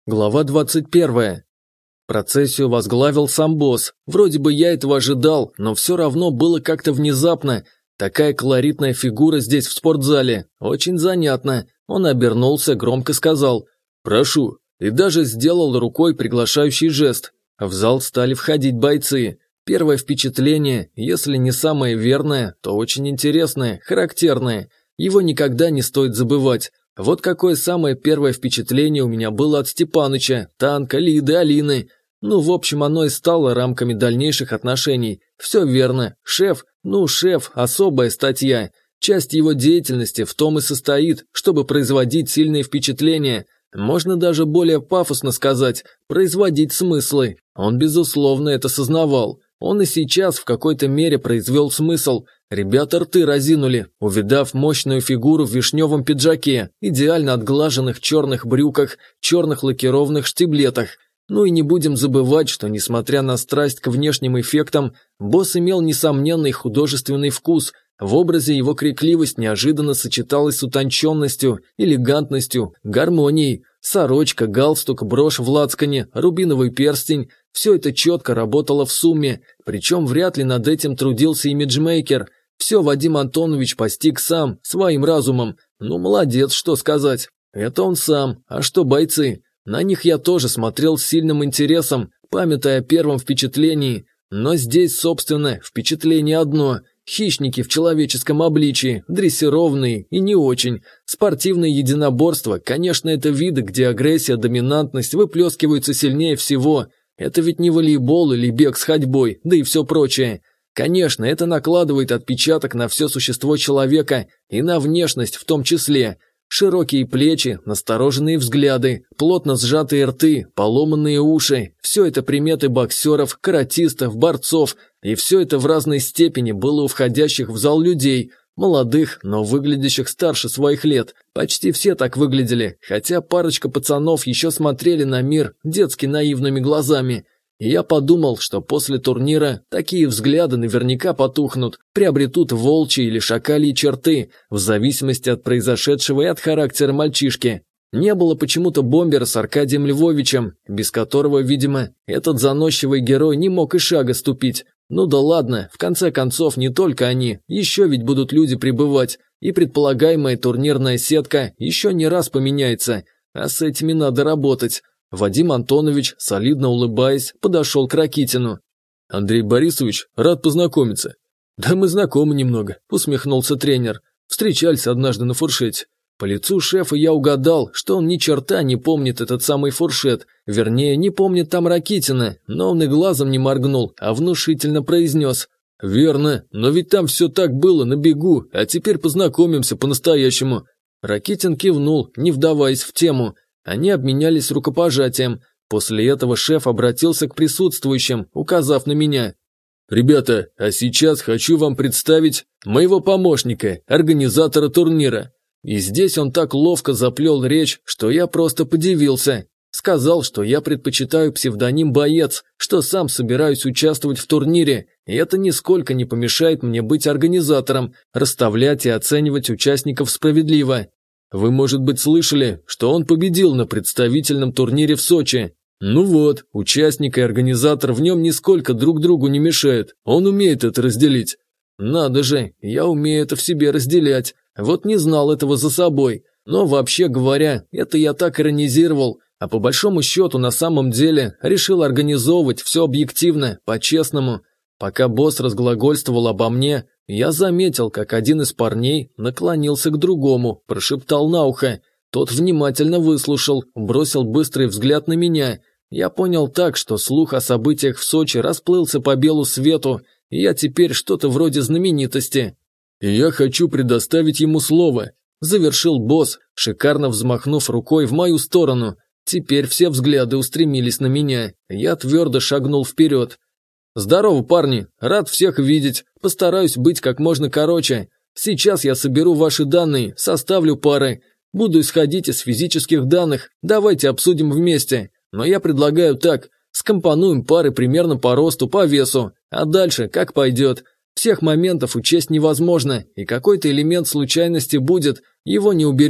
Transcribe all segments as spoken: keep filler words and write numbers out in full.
Глава двадцать первая. Процессию возглавил сам босс. Вроде бы я этого ожидал, но все равно было как-то внезапно. Такая колоритная фигура здесь в спортзале. Очень занятно. Он обернулся, громко сказал «Прошу», и даже сделал рукой приглашающий жест. В зал стали входить бойцы. Первое впечатление, если не самое верное, то очень интересное, характерное. Его никогда не стоит забывать. Вот какое самое первое впечатление у меня было от Степаныча, Танка, Лиды, Алины. Ну, в общем, оно и стало рамками дальнейших отношений. Все верно. Шеф, ну, шеф, особая статья. Часть его деятельности в том и состоит, чтобы производить сильные впечатления. Можно даже более пафосно сказать, производить смыслы. Он, безусловно, это сознавал. Он и сейчас в какой-то мере произвел смысл. Ребята рты разинули, увидав мощную фигуру в вишневом пиджаке, идеально отглаженных черных брюках, черных лакированных штиблетах. Ну и не будем забывать, что, несмотря на страсть к внешним эффектам, босс имел несомненный художественный вкус. В образе его крикливость неожиданно сочеталась с утонченностью, элегантностью, гармонией. Сорочка, галстук, брошь в лацкане, рубиновый перстень – все это четко работало в сумме, причем вряд ли над этим трудился имиджмейкер. Все Вадим Антонович постиг сам, своим разумом. Ну, молодец, что сказать. Это он сам, а что бойцы? На них я тоже смотрел с сильным интересом, памятая о первом впечатлении. Но здесь, собственно, впечатление одно – хищники в человеческом обличии, дрессированные и не очень. Спортивные единоборства, конечно, это виды, где агрессия, доминантность выплескиваются сильнее всего. Это ведь не волейбол или бег с ходьбой, да и все прочее. Конечно, это накладывает отпечаток на все существо человека и на внешность в том числе. Широкие плечи, настороженные взгляды, плотно сжатые рты, поломанные уши – все это приметы боксеров, каратистов, борцов, и все это в разной степени было у входящих в зал людей, молодых, но выглядящих старше своих лет. Почти все так выглядели, хотя парочка пацанов еще смотрели на мир детски наивными глазами. И я подумал, что после турнира такие взгляды наверняка потухнут, приобретут волчьи или шакальи черты, в зависимости от произошедшего и от характера мальчишки. Не было почему-то бомбера с Аркадием Львовичем, без которого, видимо, этот заносчивый герой не мог и шага ступить. Ну да ладно, в конце концов, не только они, еще ведь будут люди прибывать, и предполагаемая турнирная сетка еще не раз поменяется, а с этими надо работать. Вадим Антонович, солидно улыбаясь, подошел к Ракитину. «Андрей Борисович, рад познакомиться». «Да мы знакомы немного», – усмехнулся тренер. «Встречались однажды на фуршете». По лицу шефа я угадал, что он ни черта не помнит этот самый фуршет, вернее, не помнит там Ракитина, но он и глазом не моргнул, а внушительно произнес. «Верно, но ведь там все так было на бегу, а теперь познакомимся по-настоящему». Ракитин кивнул, не вдаваясь в тему. Они обменялись рукопожатием. После этого шеф обратился к присутствующим, указав на меня. «Ребята, а сейчас хочу вам представить моего помощника, организатора турнира». И здесь он так ловко заплел речь, что я просто подивился. Сказал, что я предпочитаю псевдоним «Боец», что сам собираюсь участвовать в турнире, и это нисколько не помешает мне быть организатором, расставлять и оценивать участников справедливо. Вы, может быть, слышали, что он победил на представительном турнире в Сочи? Ну вот, участник и организатор в нем нисколько друг другу не мешают, он умеет это разделить. Надо же, я умею это в себе разделять, вот не знал этого за собой. Но вообще говоря, это я так иронизировал, а по большому счету на самом деле решил организовывать все объективно, по-честному. Пока босс разглагольствовал обо мне, я заметил, как один из парней наклонился к другому, прошептал на ухо. Тот внимательно выслушал, бросил быстрый взгляд на меня. Я понял так, что слух о событиях в Сочи расплылся по белу свету, и я теперь что-то вроде знаменитости. «И я хочу предоставить ему слово», – завершил босс, шикарно взмахнув рукой в мою сторону. Теперь все взгляды устремились на меня. Я твердо шагнул вперед. «Здорово, парни, рад всех видеть, постараюсь быть как можно короче. Сейчас я соберу ваши данные, составлю пары. Буду исходить из физических данных, давайте обсудим вместе. Но я предлагаю так, скомпонуем пары примерно по росту, по весу, а дальше как пойдет. Всех моментов учесть невозможно, и какой-то элемент случайности будет, его не уберешь.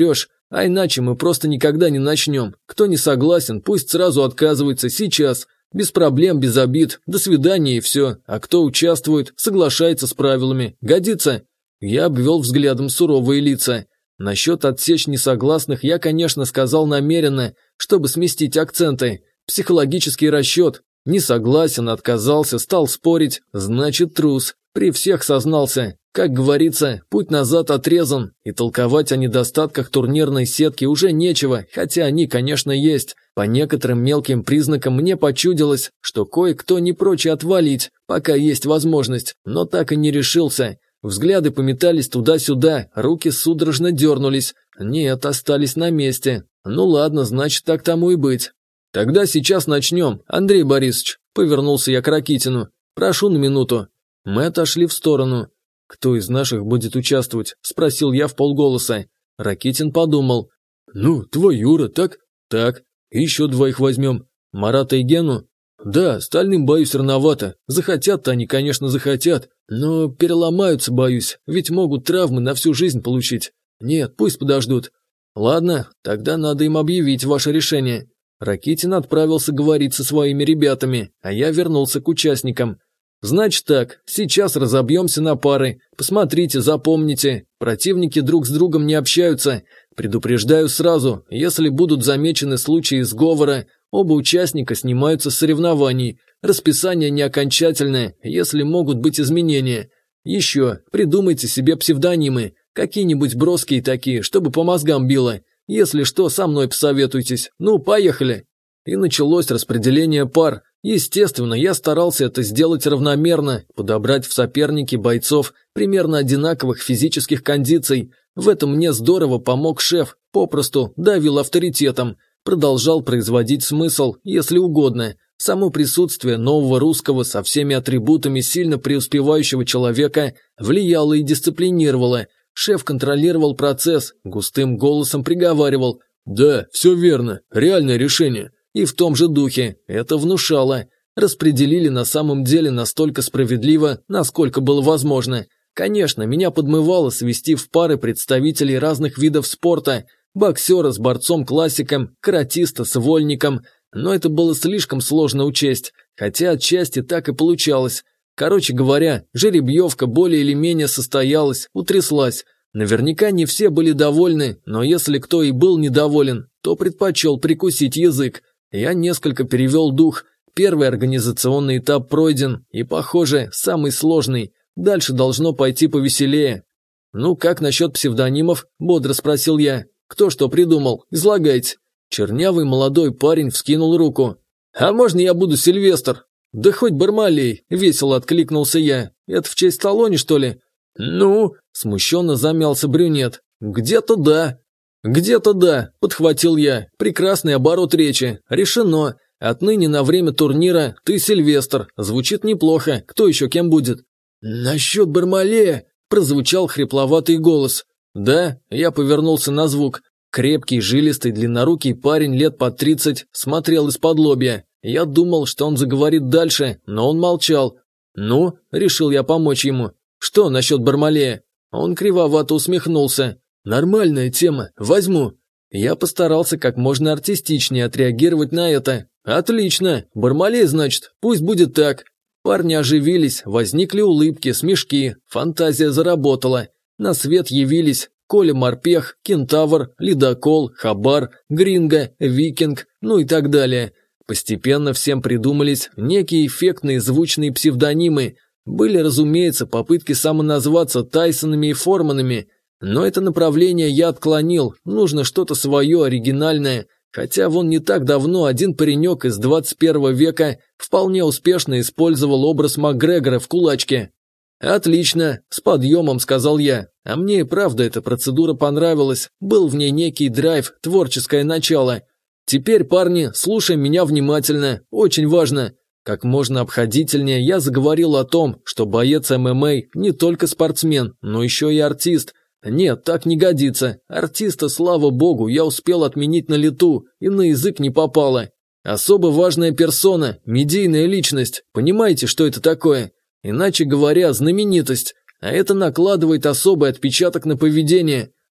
А иначе мы просто никогда не начнем. Кто не согласен, пусть сразу отказывается сейчас. Без проблем, без обид. До свидания и все. А кто участвует, соглашается с правилами. Годится?» Я обвел взглядом суровые лица. Насчет отсечь несогласных я, конечно, сказал намеренно, чтобы сместить акценты. Психологический расчет. Не согласен, отказался, стал спорить. Значит, трус. При всех сознался. Как говорится, путь назад отрезан, и толковать о недостатках турнирной сетки уже нечего, хотя они, конечно, есть. По некоторым мелким признакам мне почудилось, что кое-кто не прочь отвалить, пока есть возможность, но так и не решился. Взгляды пометались туда-сюда, руки судорожно дернулись. Нет, остались на месте. Ну ладно, значит, так тому и быть. «Тогда сейчас начнем, Андрей Борисович», – повернулся я к Ракитину. «Прошу на минуту». Мы отошли в сторону. «Кто из наших будет участвовать?» – спросил я вполголоса. Ракитин подумал. «Ну, твой Юра, так?» «Так. И еще двоих возьмем. Марата и Гену?» «Да, остальным, боюсь, рановато. Захотят-то они, конечно, захотят. Но переломаются, боюсь, ведь могут травмы на всю жизнь получить. Нет, пусть подождут». «Ладно, тогда надо им объявить ваше решение». Ракитин отправился говорить со своими ребятами, а я вернулся к участникам. «Значит так, сейчас разобьемся на пары. Посмотрите, запомните. Противники друг с другом не общаются. Предупреждаю сразу, если будут замечены случаи сговора, оба участника снимаются с соревнований. Расписание не окончательное, если могут быть изменения. Еще, придумайте себе псевдонимы, какие-нибудь броские такие, чтобы по мозгам било. Если что, со мной посоветуйтесь. Ну, поехали». И началось распределение пар. Естественно, я старался это сделать равномерно, подобрать в соперники бойцов примерно одинаковых физических кондиций. В этом мне здорово помог шеф, попросту давил авторитетом, продолжал производить смысл, если угодно. Само присутствие нового русского со всеми атрибутами сильно преуспевающего человека влияло и дисциплинировало. Шеф контролировал процесс, густым голосом приговаривал: «Да, все верно, реальное решение». И в том же духе это внушало. Распределили на самом деле настолько справедливо, насколько было возможно. Конечно, меня подмывало свести в пары представителей разных видов спорта, боксера с борцом-классиком, каратиста с вольником, но это было слишком сложно учесть, хотя отчасти так и получалось. Короче говоря, жеребьевка более или менее состоялась, утряслась. Наверняка не все были довольны, но если кто и был недоволен, то предпочел прикусить язык. Я несколько перевел дух. Первый организационный этап пройден, и, похоже, самый сложный. Дальше должно пойти повеселее. «Ну, как насчет псевдонимов?» – бодро спросил я. «Кто что придумал? Излагайте». Чернявый молодой парень вскинул руку. «А можно я буду Сильвестр?» «Да хоть Бармалей», – весело откликнулся я. «Это в честь Сталлоне, что ли?» «Ну?» – смущенно замялся брюнет. «Где-то да». «Где-то да», – подхватил я. «Прекрасный оборот речи. Решено. Отныне на время турнира ты Сильвестр. Звучит неплохо. Кто еще кем будет?» «Насчет Бармалея», – прозвучал хрипловатый голос. «Да?» – я повернулся на звук. Крепкий, жилистый, длиннорукий парень лет под тридцать смотрел из-под лобья. Я думал, что он заговорит дальше, но он молчал. «Ну?» – решил я помочь ему. «Что насчет Бармалея?» Он кривовато усмехнулся. «Нормальная тема, возьму». Я постарался как можно артистичнее отреагировать на это. «Отлично, Бармалей, значит, пусть будет так». Парни оживились, возникли улыбки, смешки, фантазия заработала. На свет явились Коля-морпех, кентавр, ледокол, хабар, гринго, викинг, ну и так далее. Постепенно всем придумались некие эффектные звучные псевдонимы. Были, разумеется, попытки самоназваться Тайсонами и Форманами, но это направление я отклонил, нужно что-то свое, оригинальное, хотя вон не так давно один паренек из двадцать первого века вполне успешно использовал образ Макгрегора в кулачке. «Отлично», – с подъемом сказал я, а мне и правда эта процедура понравилась, был в ней некий драйв, творческое начало. «Теперь, парни, слушай меня внимательно, очень важно». Как можно обходительнее я заговорил о том, что боец эм эм а не только спортсмен, но еще и артист. Нет, так не годится. Артиста, слава богу, я успел отменить на лету, и на язык не попало. Особо важная персона, медийная личность. Понимаете, что это такое? Иначе говоря, знаменитость. А это накладывает особый отпечаток на поведение.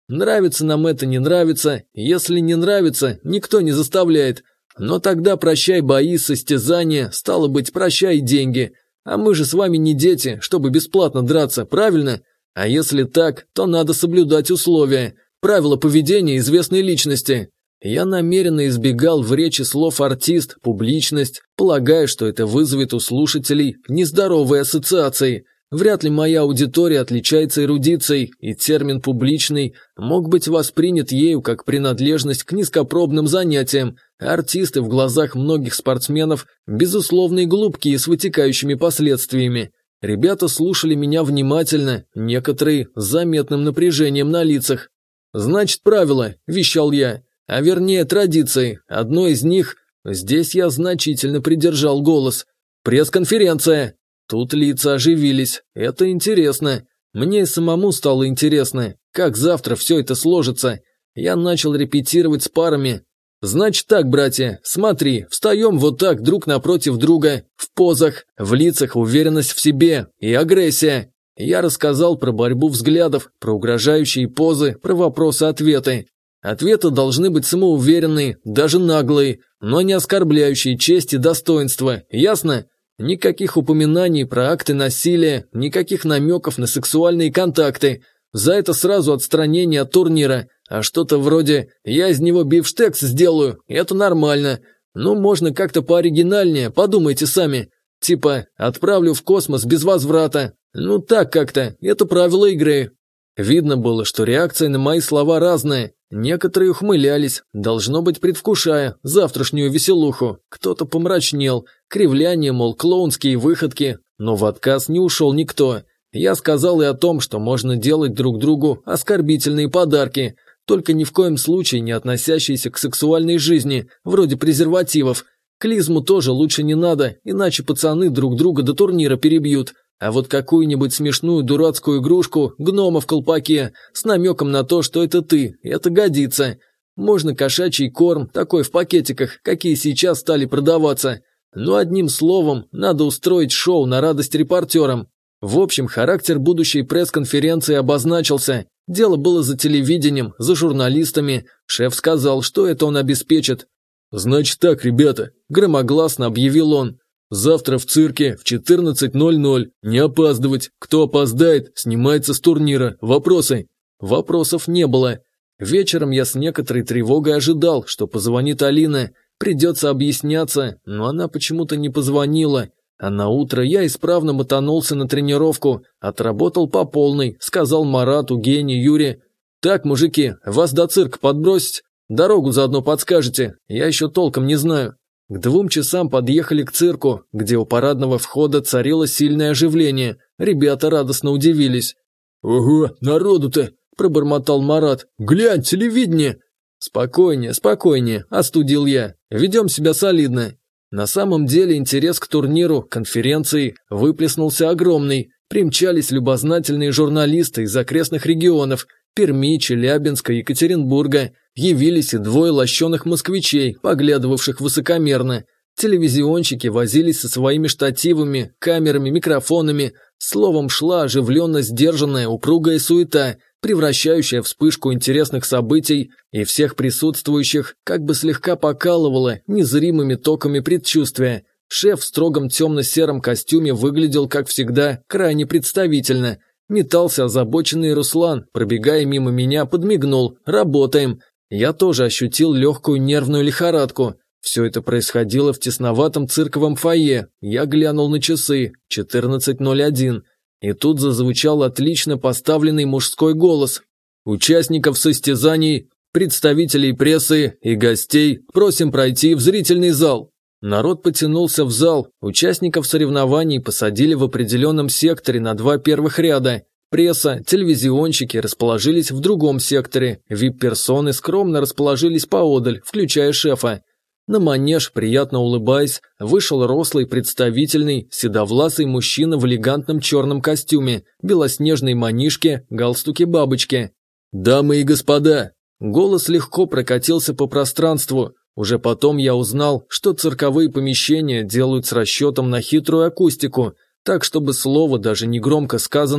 Нравится нам это, не нравится. Если не нравится, никто не заставляет. Но тогда прощай бои, состязания, стало быть, прощай деньги. А мы же с вами не дети, чтобы бесплатно драться, правильно? А если так, то надо соблюдать условия, правила поведения известной личности. Я намеренно избегал в речи слов «артист», «публичность», полагая, что это вызовет у слушателей нездоровые ассоциации. Вряд ли моя аудитория отличается эрудицией, и термин «публичный» мог быть воспринят ею как принадлежность к низкопробным занятиям, а артисты в глазах многих спортсменов – безусловные глупки с вытекающими последствиями. Ребята слушали меня внимательно, некоторые с заметным напряжением на лицах. «Значит, правила», – вещал я. А вернее традиции. Одно из них, здесь я значительно придержал голос. Пресс-конференция. Тут лица оживились. Это интересно. Мне и самому стало интересно, как завтра все это сложится. Я начал репетировать с парами. Значит так, братья, смотри, встаем вот так друг напротив друга, в позах, в лицах уверенность в себе и агрессия. Я рассказал про борьбу взглядов, про угрожающие позы, про вопросы-ответы. Ответы должны быть самоуверенные, даже наглые, но не оскорбляющие честь и достоинство, ясно? Никаких упоминаний про акты насилия, никаких намеков на сексуальные контакты. За это сразу отстранение от турнира, а что-то вроде «я из него бифштекс сделаю, это нормально». Ну, можно как-то пооригинальнее, подумайте сами. Типа «отправлю в космос без возврата». Ну так как-то, это правило игры. Видно было, что реакция на мои слова разная. Некоторые ухмылялись, должно быть предвкушая завтрашнюю веселуху. Кто-то помрачнел, кривляние, мол, клоунские выходки. Но в отказ не ушел никто. Я сказал и о том, что можно делать друг другу оскорбительные подарки, только ни в коем случае не относящиеся к сексуальной жизни, вроде презервативов. Клизму тоже лучше не надо, иначе пацаны друг друга до турнира перебьют. А вот какую-нибудь смешную дурацкую игрушку, гнома в колпаке, с намеком на то, что это ты, это годится. Можно кошачий корм, такой в пакетиках, какие сейчас стали продаваться. Но одним словом, надо устроить шоу на радость репортерам. В общем, характер будущей пресс-конференции обозначился. Дело было за телевидением, за журналистами. Шеф сказал, что это он обеспечит. «Значит так, ребята», – громогласно объявил он. «Завтра в цирке в четырнадцать ноль ноль. Не опаздывать. Кто опоздает, снимается с турнира. Вопросы?» Вопросов не было. Вечером я с некоторой тревогой ожидал, что позвонит Алина. Придется объясняться, но она почему-то не позвонила. А на утро я исправно мотанулся на тренировку. Отработал по полной, сказал Марату, Гене, Юре. «Так, мужики, вас до цирка подбросить? Дорогу заодно подскажете, я еще толком не знаю». К двум часам подъехали к цирку, где у парадного входа царило сильное оживление. Ребята радостно удивились. «Ого, народу-то!» – пробормотал Марат. «Глянь, телевидение!» «Спокойнее, спокойнее», – остудил я. «Ведем себя солидно». На самом деле интерес к турниру, конференции выплеснулся огромный. Примчались любознательные журналисты из окрестных регионов – Перми, Челябинска, Екатеринбурга. Явились и двое лощеных москвичей, поглядывавших высокомерно. Телевизионщики возились со своими штативами, камерами, микрофонами. Словом, шла оживленно сдержанная, упругая суета, превращающая вспышку интересных событий, и всех присутствующих как бы слегка покалывала незримыми токами предчувствия. Шеф в строгом темно-сером костюме выглядел, как всегда, крайне представительно. Метался озабоченный Руслан, пробегая мимо меня, подмигнул. «Работаем!» Я тоже ощутил легкую нервную лихорадку. Все это происходило в тесноватом цирковом фойе. Я глянул на часы. четырнадцать ноль один. И тут зазвучал отлично поставленный мужской голос. «Участников состязаний, представителей прессы и гостей просим пройти в зрительный зал». Народ потянулся в зал. Участников соревнований посадили в определенном секторе на два первых ряда. Пресса, телевизионщики расположились в другом секторе, вип-персоны скромно расположились поодаль, включая шефа. На манеж, приятно улыбаясь, вышел рослый, представительный, седовласый мужчина в элегантном черном костюме, белоснежной манишке, галстуке-бабочке. «Дамы и господа!» Голос легко прокатился по пространству. Уже потом я узнал, что цирковые помещения делают с расчетом на хитрую акустику, так чтобы слово, даже негромко сказанное,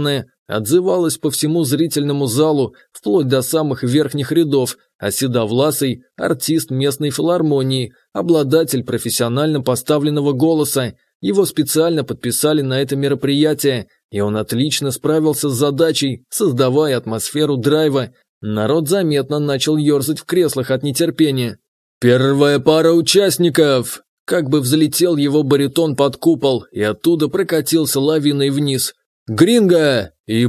отзывалась по всему зрительному залу, вплоть до самых верхних рядов, а Седовласый – артист местной филармонии, обладатель профессионально поставленного голоса. Его специально подписали на это мероприятие, и он отлично справился с задачей, создавая атмосферу драйва. Народ заметно начал ерзать в креслах от нетерпения. «Первая пара участников!» Как бы взлетел его баритон под купол, и оттуда прокатился лавиной вниз. «Гринго и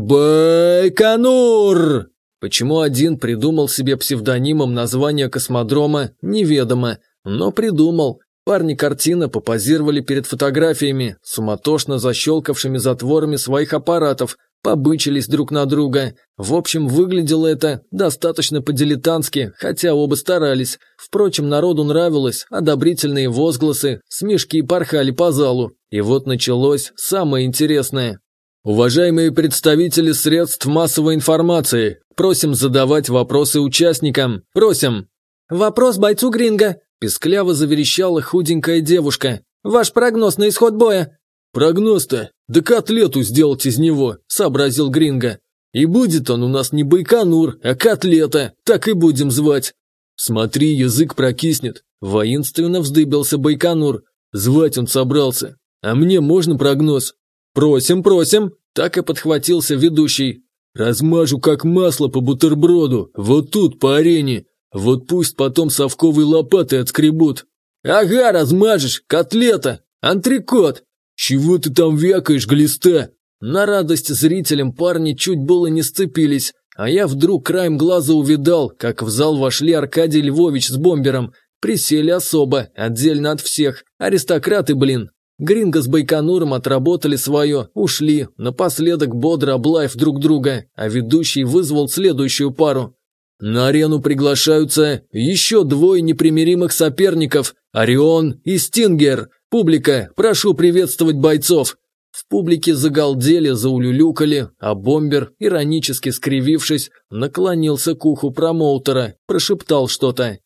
Байконур!» Почему один придумал себе псевдонимом название космодрома, неведомо, но придумал. Парни картина попозировали перед фотографиями, суматошно защелкавшими затворами своих аппаратов, побычились друг на друга. В общем, выглядело это достаточно по-дилетантски, хотя оба старались. Впрочем, народу нравилось, одобрительные возгласы, смешки порхали по залу. И вот началось самое интересное. Уважаемые представители средств массовой информации, просим задавать вопросы участникам. Просим. Вопрос бойцу Гринго. Пискляво заверещала худенькая девушка. «Ваш прогноз на исход боя?» «Прогноз-то? Да котлету сделать из него», – сообразил Гринго. «И будет он у нас не Байконур, а котлета, так и будем звать». «Смотри, язык прокиснет», – воинственно вздыбился Байконур. Звать он собрался. «А мне можно прогноз?» «Просим, просим», – так и подхватился ведущий. «Размажу как масло по бутерброду, вот тут, по арене. Вот пусть потом совковой лопатой отскребут». «Ага, размажешь, котлета, антрикот». «Чего ты там вякаешь, глиста?» На радость зрителям парни чуть было не сцепились, а я вдруг краем глаза увидал, как в зал вошли Аркадий Львович с бомбером. Присели особо, отдельно от всех. Аристократы, блин. Гринго с Байконуром отработали свое, ушли, напоследок бодро облаив друг друга, а ведущий вызвал следующую пару. На арену приглашаются еще двое непримиримых соперников – Орион и Стингер. Публика, прошу приветствовать бойцов. В публике загалдели, заулюлюкали, а бомбер, иронически скривившись, наклонился к уху промоутера, прошептал что-то.